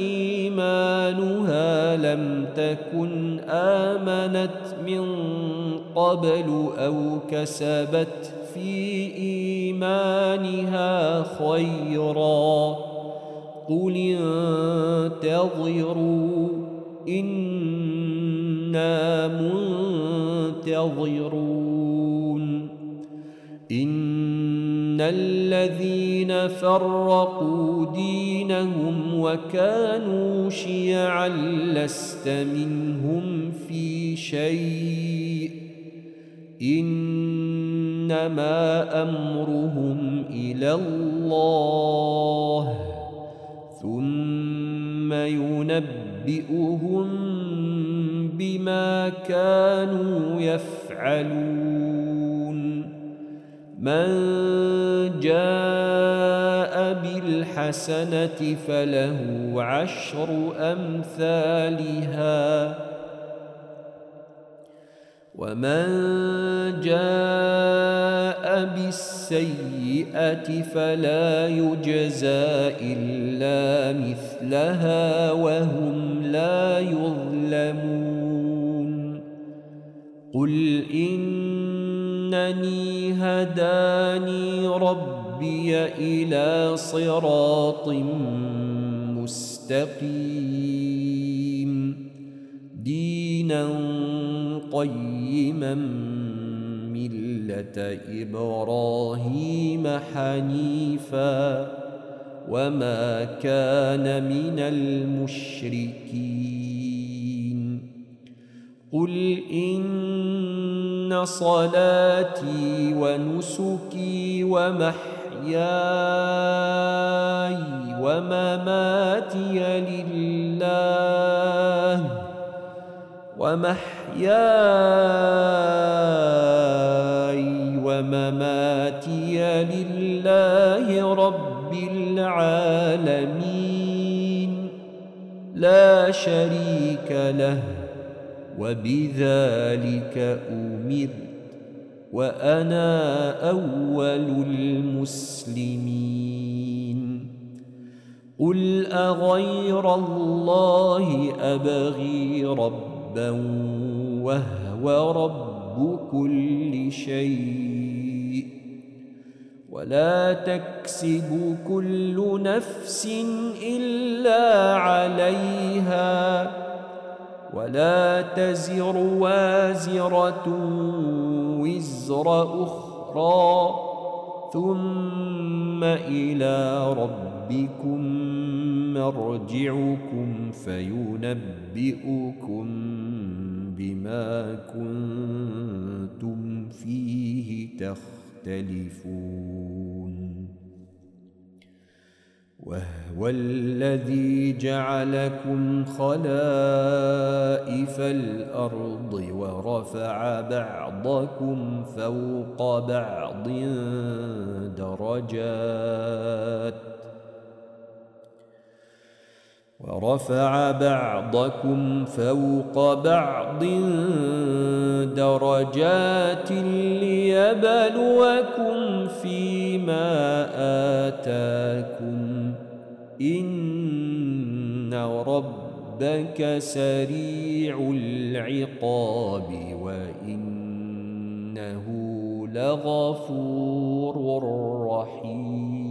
إيمانها لم تكن آمنت من قبل أو كسبت في إيمانها خيرا قل انتظروا إنا منتظرون. إن الذين فرقوا دينهم وكانوا شيعا لست منهم في شيء إنما أمرهم إلى الله ثم ينبئهم بما كانوا يفعلون. من جاء بالحسنة فله عشر أمثالها ومن جاء بالسيئة فلا يجزى إلا مثلها وهم لا يظلمون. قل إنني هداني ربي إلى صراط مستقيم دينا قيما ملة ملة إبراهيم حنيفا وما كان من المشركين قل إن صلاتي ونسكي ومحياي ومماتي لله ومحياي ومماتي لله رب العالمين لا شريك له وبذلك أمرت وأنا أول المسلمين قل أغير الله أبغي ربا وهو رب كل شيء ولا تكسب كل نفس إلا عليها ولا تزر وازرة وزر أخرى ثم إلى ربكم مرجعكم فينبئكم بما كنتم فيه تختلفون وهو الذي جعلكم خلائف الأرض ورفع بعضكم فوق بعض درجات ورفع بعضكم فوق بعض درجات ليبلوكم فيما آتاكم إن ربك سريع العقاب وإنه لغفور رحيم